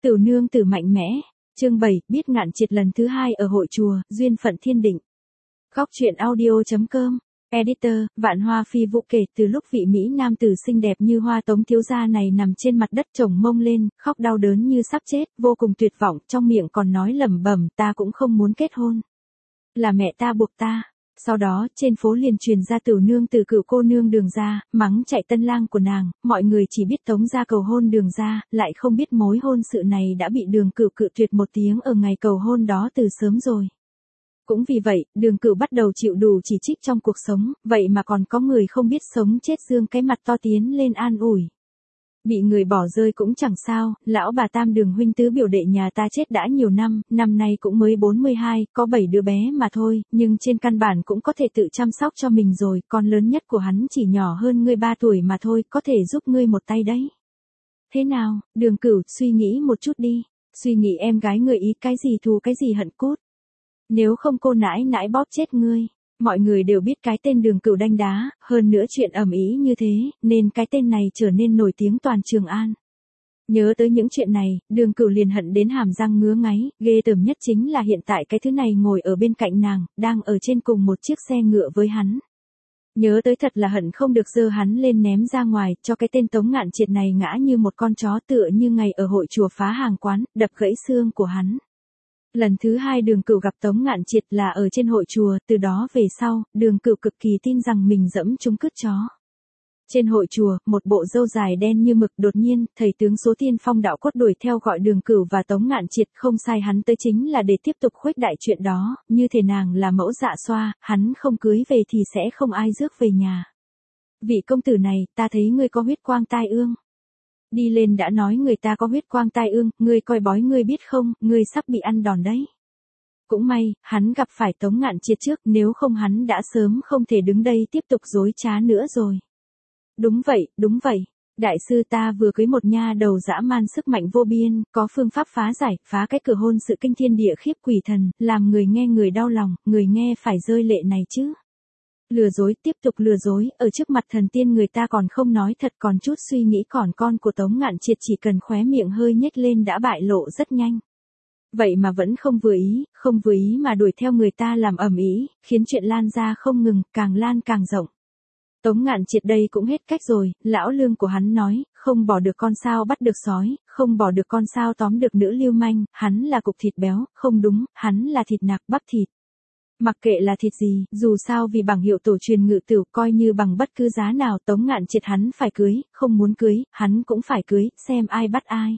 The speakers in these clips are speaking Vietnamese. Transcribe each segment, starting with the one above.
Tửu nương tử mạnh mẽ. Chương 7, biết ngạn triệt lần thứ 2 ở hội chùa, duyên phận thiên định. Góc truyện audio.com. Editor, Vạn Hoa Phi Vũ. Kể từ lúc vị Mỹ nam tử xinh đẹp như hoa Tống thiếu gia này nằm trên mặt đất chồng mông lên, khóc đau đớn như sắp chết, vô cùng tuyệt vọng, trong miệng còn nói lẩm bẩm, ta cũng không muốn kết hôn. Là mẹ ta buộc ta. Sau đó, trên phố liền truyền ra Tửu nương tử cựu cô nương Đường gia, mắng chạy tân lang của nàng, mọi người chỉ biết Tống gia cầu hôn Đường gia, lại không biết mối hôn sự này đã bị Đường Cửu cự tuyệt một tiếng ở ngày cầu hôn đó từ sớm rồi. Cũng vì vậy, Đường Cửu bắt đầu chịu đủ chỉ trích trong cuộc sống, vậy mà còn có người không biết sống chết dương cái mặt to tiến lên an ủi. Bị người bỏ rơi cũng chẳng sao, lão bà tam Đường huynh tứ biểu đệ nhà ta chết đã nhiều năm, năm nay cũng mới 42, có 7 đứa bé mà thôi, nhưng trên căn bản cũng có thể tự chăm sóc cho mình rồi, con lớn nhất của hắn chỉ nhỏ hơn ngươi 3 tuổi mà thôi, có thể giúp ngươi một tay đấy. Thế nào, Đường Cửu, suy nghĩ một chút đi, suy nghĩ em gái người ý cái gì thù cái gì hận cút. Nếu không cô nãi nãi bóp chết ngươi. Mọi người đều biết cái tên Đường Cửu đanh đá, hơn nữa chuyện ầm ĩ như thế, nên cái tên này trở nên nổi tiếng toàn Trường An. Nhớ tới những chuyện này, Đường Cửu liền hận đến hàm răng ngứa ngáy, ghê tởm nhất chính là hiện tại cái thứ này ngồi ở bên cạnh nàng, đang ở trên cùng một chiếc xe ngựa với hắn. Nhớ tới thật là hận không được giơ hắn lên ném ra ngoài, cho cái tên Tống Ngạn Triệt này ngã như một con chó tựa như ngày ở hội chùa phá hàng quán, đập gãy xương của hắn. Lần thứ 2 Đường Cửu gặp Tống Ngạn Triệt là ở trên hội chùa, từ đó về sau, Đường Cửu cực kỳ tin rằng mình dẫm trúng cứt chó. Trên hội chùa, một bộ râu dài đen như mực đột nhiên, thầy tướng số Tiên Phong đạo cốt đuổi theo gọi Đường Cửu và Tống Ngạn Triệt, không sai hắn tới chính là để tiếp tục khuếch đại chuyện đó, như thể nàng là mẫu dạ xoa, hắn không cưới về thì sẽ không ai rước về nhà. Vị công tử này, ta thấy ngươi có huyết quang tai ương. Đi lên đã nói người ta có huyết quang tai ương, ngươi coi bói ngươi biết không, ngươi sắp bị ăn đòn đấy. Cũng may, hắn gặp phải Tống Ngạn Triệt trước, nếu không hắn đã sớm không thể đứng đây tiếp tục dối trá nữa rồi. Đúng vậy, đại sư ta vừa cưới một nha đầu dã man sức mạnh vô biên, có phương pháp phá giải, phá cái cửa hôn sự kinh thiên địa khiếp quỷ thần, làm người nghe người đau lòng, người nghe phải rơi lệ này chứ. Lừa dối, tiếp tục lừa dối, ở trước mặt thần tiên người ta còn không nói thật, còn chút suy nghĩ, còn con của Tống Ngạn Triệt chỉ cần khóe miệng hơi nhếch lên đã bại lộ rất nhanh. Vậy mà vẫn không vừa ý mà đuổi theo người ta làm ầm ĩ, khiến chuyện lan ra không ngừng, càng lan càng rộng. Tống Ngạn Triệt đây cũng hết cách rồi, lão lương của hắn nói, không bỏ được con sao bắt được sói, không bỏ được con sao tóm được nữ lưu manh, hắn là cục thịt béo, không đúng, hắn là thịt nạc bắp thịt. Mặc kệ là thịt gì, dù sao vì bằng hiệu tổ truyền ngự tửu, coi như bằng bất cứ giá nào Tống Ngạn Triệt hắn phải cưới, không muốn cưới, hắn cũng phải cưới, xem ai bắt ai.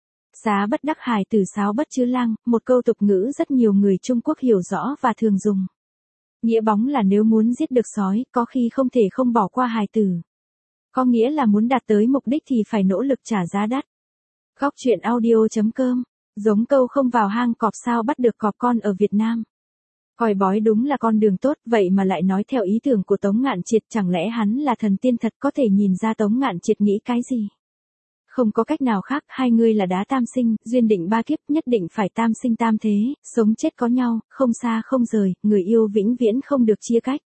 Xá bất đắc hài tử sáo bất chứ lang, một câu tục ngữ rất nhiều người Trung Quốc hiểu rõ và thường dùng. Nghĩa bóng là nếu muốn giết được sói, có khi không thể không bỏ qua hài tử. Có nghĩa là muốn đạt tới mục đích thì phải nỗ lực trả giá đắt. Góc truyện audio.com. Giống câu không vào hang cọp sao bắt được cọp con ở Việt Nam. Coi bói đúng là con đường tốt, vậy mà lại nói theo ý tưởng của Tống Ngạn Triệt, chẳng lẽ hắn là thần tiên thật, có thể nhìn ra Tống Ngạn Triệt nghĩ cái gì? Không có cách nào khác, hai người là đá tam sinh, duyên định ba kiếp, nhất định phải tam sinh tam thế, sống chết có nhau, không xa không rời, người yêu vĩnh viễn không được chia cách.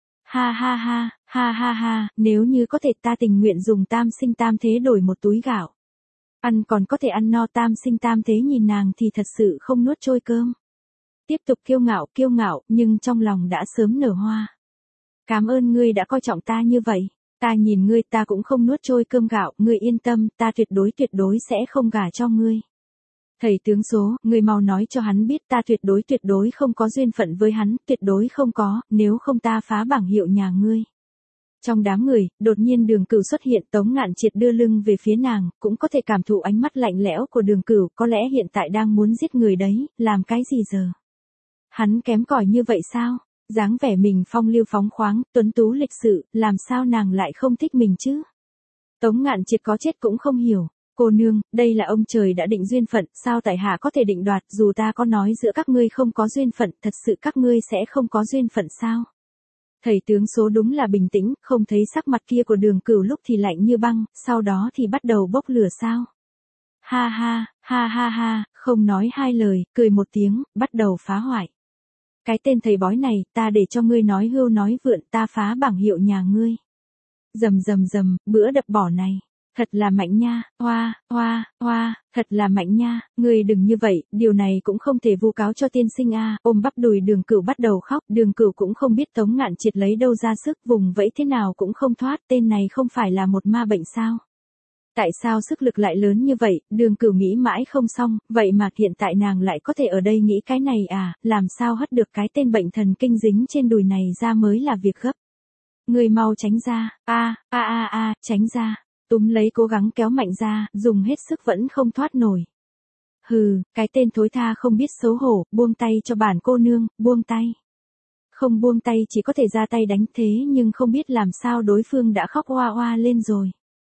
Ha, nếu như có thể ta tình nguyện dùng tam sinh tam thế đổi một túi gạo. Ăn còn có thể ăn no, tam sinh tam thế nhìn nàng thì thật sự không nuốt trôi cơm. Tiếp tục kiêu ngạo, nhưng trong lòng đã sớm nở hoa. Cảm ơn ngươi đã coi trọng ta như vậy. Ta nhìn ngươi ta cũng không nuốt trôi cơm gạo, ngươi yên tâm, ta tuyệt đối sẽ không gả cho ngươi. Thầy tướng số, ngươi mau nói cho hắn biết ta tuyệt đối không có duyên phận với hắn, tuyệt đối không có, nếu không ta phá bảng hiệu nhà ngươi. Trong đám người, đột nhiên Đường Cửu xuất hiện, Tống Ngạn Triệt đưa lưng về phía nàng, cũng có thể cảm thụ ánh mắt lạnh lẽo của Đường Cửu, có lẽ hiện tại đang muốn giết người đấy, làm cái gì giờ? Hắn kém cỏi như vậy sao? Dáng vẻ mình phong lưu phóng khoáng, tuấn tú lịch sự, làm sao nàng lại không thích mình chứ? Tống Ngạn Triệt có chết cũng không hiểu. Cô nương, đây là ông trời đã định duyên phận, sao tại hạ có thể định đoạt, dù ta có nói giữa các ngươi không có duyên phận, thật sự các ngươi sẽ không có duyên phận sao? Thầy tướng số đúng là bình tĩnh, không thấy sắc mặt kia của Đường Cửu lúc thì lạnh như băng, sau đó thì bắt đầu bốc lửa sao? Ha, không nói hai lời, cười một tiếng, bắt đầu phá hoại. Cái tên thầy bói này, ta để cho ngươi nói hưu nói vượn, ta phá bảng hiệu nhà ngươi. Rầm, bữa đập bỏ này. Thật là mạnh nha, hoa, hoa, hoa, thật là mạnh nha, người đừng như vậy, điều này cũng không thể vu cáo cho tiên sinh a. Ôm bắp đùi Đường Cửu bắt đầu khóc, Đường Cửu cũng không biết Tống Ngạn Triệt lấy đâu ra sức, vùng vẫy thế nào cũng không thoát, tên này không phải là một ma bệnh sao? Tại sao sức lực lại lớn như vậy, Đường Cửu nghĩ mãi không xong, vậy mà hiện tại nàng lại có thể ở đây nghĩ cái này à, làm sao hất được cái tên bệnh thần kinh dính trên đùi này ra mới là việc gấp. Người mau tránh ra, tránh ra. Túm lấy cố gắng kéo mạnh ra, dùng hết sức vẫn không thoát nổi. Hừ, cái tên thối tha không biết xấu hổ, buông tay cho bản cô nương, buông tay. Không buông tay chỉ có thể ra tay đánh thế nhưng không biết làm sao đối phương đã khóc oa oa lên rồi.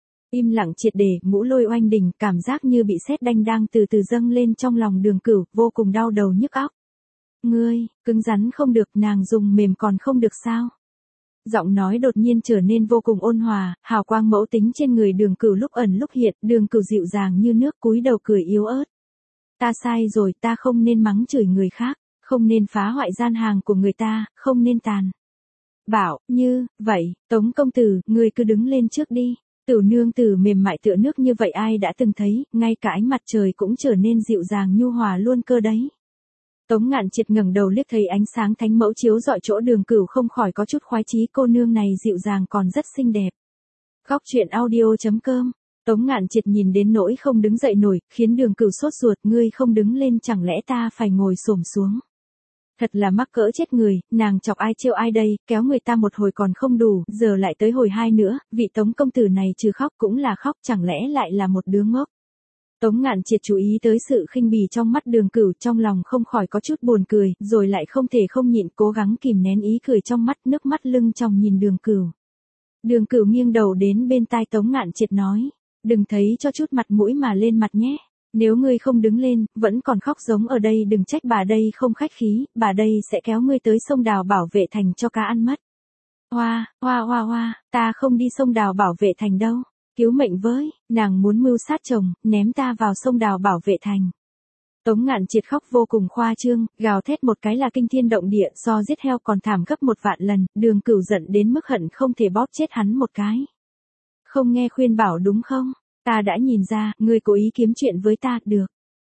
Im lặng triệt để, ngũ lôi oanh đỉnh, cảm giác như bị sét đanh đang từ từ dâng lên trong lòng Đường Cửu, vô cùng đau đầu nhức óc. Ngươi, cứng rắn không được, nàng dùng mềm còn không được sao? Giọng nói đột nhiên trở nên vô cùng ôn hòa, hào quang mẫu tính trên người Đường Cửu lúc ẩn lúc hiện, Đường Cửu dịu dàng như nước cúi đầu cười yếu ớt. Ta sai rồi, ta không nên mắng chửi người khác, không nên phá hoại gian hàng của người ta, không nên tàn. Bảo, như, vậy, Tống công tử, ngươi cứ đứng lên trước đi. Tiểu nương tử mềm mại tựa nước như vậy ai đã từng thấy, ngay cả ánh mặt trời cũng trở nên dịu dàng nhu hòa luôn cơ đấy. Tống Ngạn Triệt ngẩng đầu liếc thấy ánh sáng thánh mẫu chiếu rọi chỗ Đường Cửu không khỏi có chút khoái chí, cô nương này dịu dàng còn rất xinh đẹp. Góc truyện audio.com. Tống Ngạn Triệt nhìn đến nỗi không đứng dậy nổi, khiến Đường Cửu sốt ruột, ngươi không đứng lên chẳng lẽ ta phải ngồi xổm xuống. Thật là mắc cỡ chết người, nàng chọc ai trêu ai đây, kéo người ta một hồi còn không đủ, giờ lại tới hồi hai nữa, vị Tống công tử này trừ khóc cũng là khóc, chẳng lẽ lại là một đứa ngốc. Tống Ngạn Triệt chú ý tới sự khinh bỉ trong mắt Đường Cửu, trong lòng không khỏi có chút buồn cười, rồi lại không thể không nhịn, cố gắng kìm nén ý cười trong mắt, nước mắt lưng tròng nhìn Đường Cửu. Đường Cửu nghiêng đầu đến bên tai Tống Ngạn Triệt nói, đừng thấy cho chút mặt mũi mà lên mặt nhé. Nếu ngươi không đứng lên, vẫn còn khóc giống ở đây đừng trách bà đây không khách khí, bà đây sẽ kéo ngươi tới sông Đào Bảo Vệ Thành cho cá ăn mất. Hoa, hoa hoa hoa, ta không đi sông Đào Bảo Vệ Thành đâu. Cứu mệnh với, nàng muốn mưu sát chồng, ném ta vào sông Đào Bảo Vệ Thành. Tống Ngạn Triệt khóc vô cùng khoa trương, gào thét một cái là kinh thiên động địa, so giết heo còn thảm gấp 1.000.000 lần, Đường Cửu giận đến mức hận không thể bóp chết hắn một cái. Không nghe khuyên bảo đúng không? Ta đã nhìn ra, ngươi cố ý kiếm chuyện với ta, được.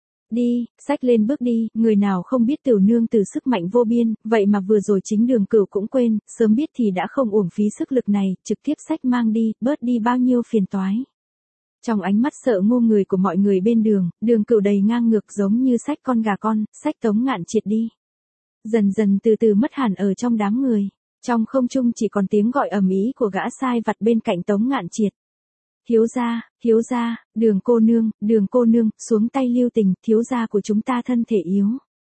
Đi, xách lên bước đi, người nào không biết tiểu nương từ sức mạnh vô biên, vậy mà vừa rồi chính Đường Cửu cũng quên, sớm biết thì đã không uổng phí sức lực này, trực tiếp xách mang đi, bớt đi bao nhiêu phiền toái. Trong ánh mắt sợ ngu người của mọi người bên đường, Đường Cửu đầy ngang ngược giống như xách con gà con, xách Tống Ngạn Triệt đi. Dần dần từ từ mất hẳn ở trong đám người, trong không trung chỉ còn tiếng gọi ầm ĩ của gã sai vặt bên cạnh Tống Ngạn Triệt. Thiếu gia, Đường cô nương, xuống tay lưu tình, thiếu gia của chúng ta thân thể yếu.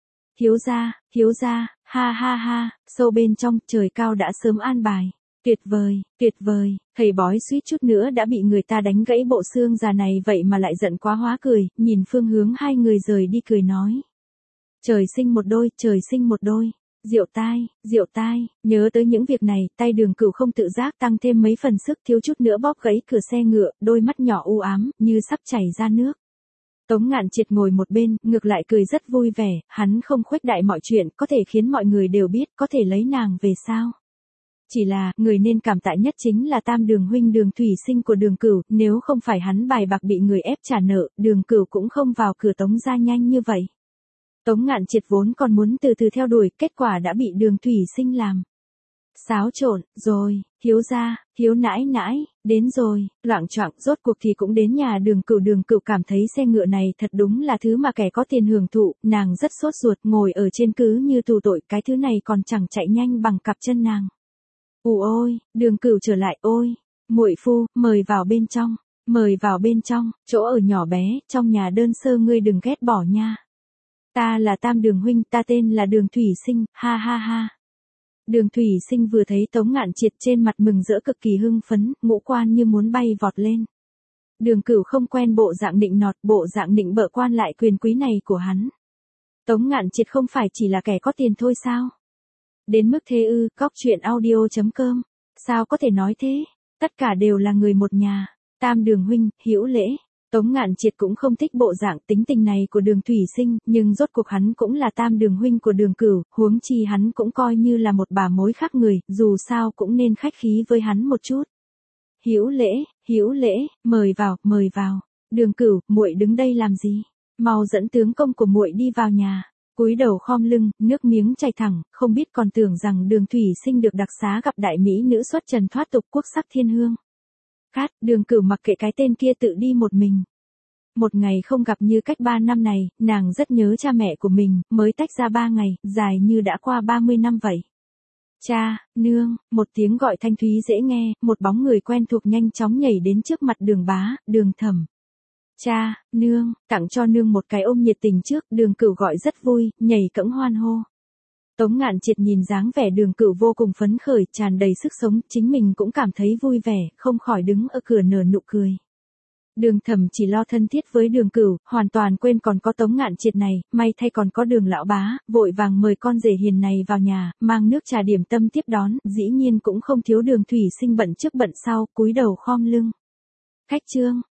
Thiếu gia, ha ha ha, sâu bên trong, trời cao đã sớm an bài. Tuyệt vời, thầy bói suýt chút nữa đã bị người ta đánh gãy bộ xương già này vậy mà lại giận quá hóa cười, nhìn phương hướng hai người rời đi cười nói. Trời sinh một đôi. Diệu tai, nhớ tới những việc này, tay Đường Cửu không tự giác tăng thêm mấy phần sức, thiếu chút nữa bóp gãy cửa xe ngựa, đôi mắt nhỏ u ám, như sắp chảy ra nước. Tống Ngạn Triệt ngồi một bên, ngược lại cười rất vui vẻ, hắn không khuếch đại mọi chuyện, có thể khiến mọi người đều biết, có thể lấy nàng về sao. Chỉ là, người nên cảm tạ nhất chính là Tam Đường huynh Đường Thủy Sinh của Đường Cửu, nếu không phải hắn bài bạc bị người ép trả nợ, Đường Cửu cũng không vào cửa Tống gia nhanh như vậy. Tống Ngạn Triệt vốn còn muốn từ từ theo đuổi, kết quả đã bị Đường Thủy Sinh làm xáo trộn, rồi, thiếu gia, thiếu nãi nãi, đến rồi, loạng choạng, rốt cuộc thì cũng đến nhà Đường Cửu cảm thấy xe ngựa này thật đúng là thứ mà kẻ có tiền hưởng thụ, nàng rất sốt ruột, ngồi ở trên cứ như tù tội, cái thứ này còn chẳng chạy nhanh bằng cặp chân nàng. Ôi, Đường Cửu trở lại, ôi, muội phu, mời vào bên trong, chỗ ở nhỏ bé, trong nhà đơn sơ ngươi đừng ghét bỏ nha. Ta là Tam Đường huynh, ta tên là Đường Thủy Sinh, ha ha ha. Đường Thủy Sinh vừa thấy Tống Ngạn Triệt trên mặt mừng rỡ cực kỳ hưng phấn, ngũ quan như muốn bay vọt lên. Đường Cửu không quen bộ dạng nịnh nọt, bộ dạng nịnh bợ quan lại quyền quý này của hắn. Tống Ngạn Triệt không phải chỉ là kẻ có tiền thôi sao? Đến mức thế ư, góc truyện audio.com. Sao có thể nói thế? Tất cả đều là người một nhà. Tam Đường huynh, hữu lễ. Tống Ngạn Triệt cũng không thích bộ dạng tính tình này của Đường Thủy Sinh, nhưng rốt cuộc hắn cũng là Tam Đường huynh của Đường Cửu, huống chi hắn cũng coi như là một bà mối khác người, dù sao cũng nên khách khí với hắn một chút. Hữu lễ, mời vào. Đường Cửu, muội đứng đây làm gì? Mau dẫn tướng công của muội đi vào nhà. Cúi đầu khom lưng, nước miếng chảy thẳng, không biết còn tưởng rằng Đường Thủy Sinh được đặc xá gặp đại mỹ nữ xuất trần thoát tục quốc sắc thiên hương. Đường Cửu mặc kệ cái tên kia tự đi một mình. Một ngày không gặp như cách 3 năm này, nàng rất nhớ cha mẹ của mình, mới tách ra 3 ngày, dài như đã qua 30 năm vậy. Cha, nương, một tiếng gọi thanh thúy dễ nghe, một bóng người quen thuộc nhanh chóng nhảy đến trước mặt Đường Bá, Đường Thẩm. Cha, nương, tặng cho nương một cái ôm nhiệt tình trước, Đường Cửu gọi rất vui, nhảy cẫng hoan hô. Tống Ngạn Triệt nhìn dáng vẻ Đường Cửu vô cùng phấn khởi, tràn đầy sức sống, chính mình cũng cảm thấy vui vẻ, không khỏi đứng ở cửa nở nụ cười. Đường Thẩm chỉ lo thân thiết với Đường Cửu, hoàn toàn quên còn có Tống Ngạn Triệt này, may thay còn có Đường lão bá, vội vàng mời con rể hiền này vào nhà, mang nước trà điểm tâm tiếp đón, dĩ nhiên cũng không thiếu Đường Thủy Sinh bận trước bận sau, cúi đầu khom lưng. Khách trương,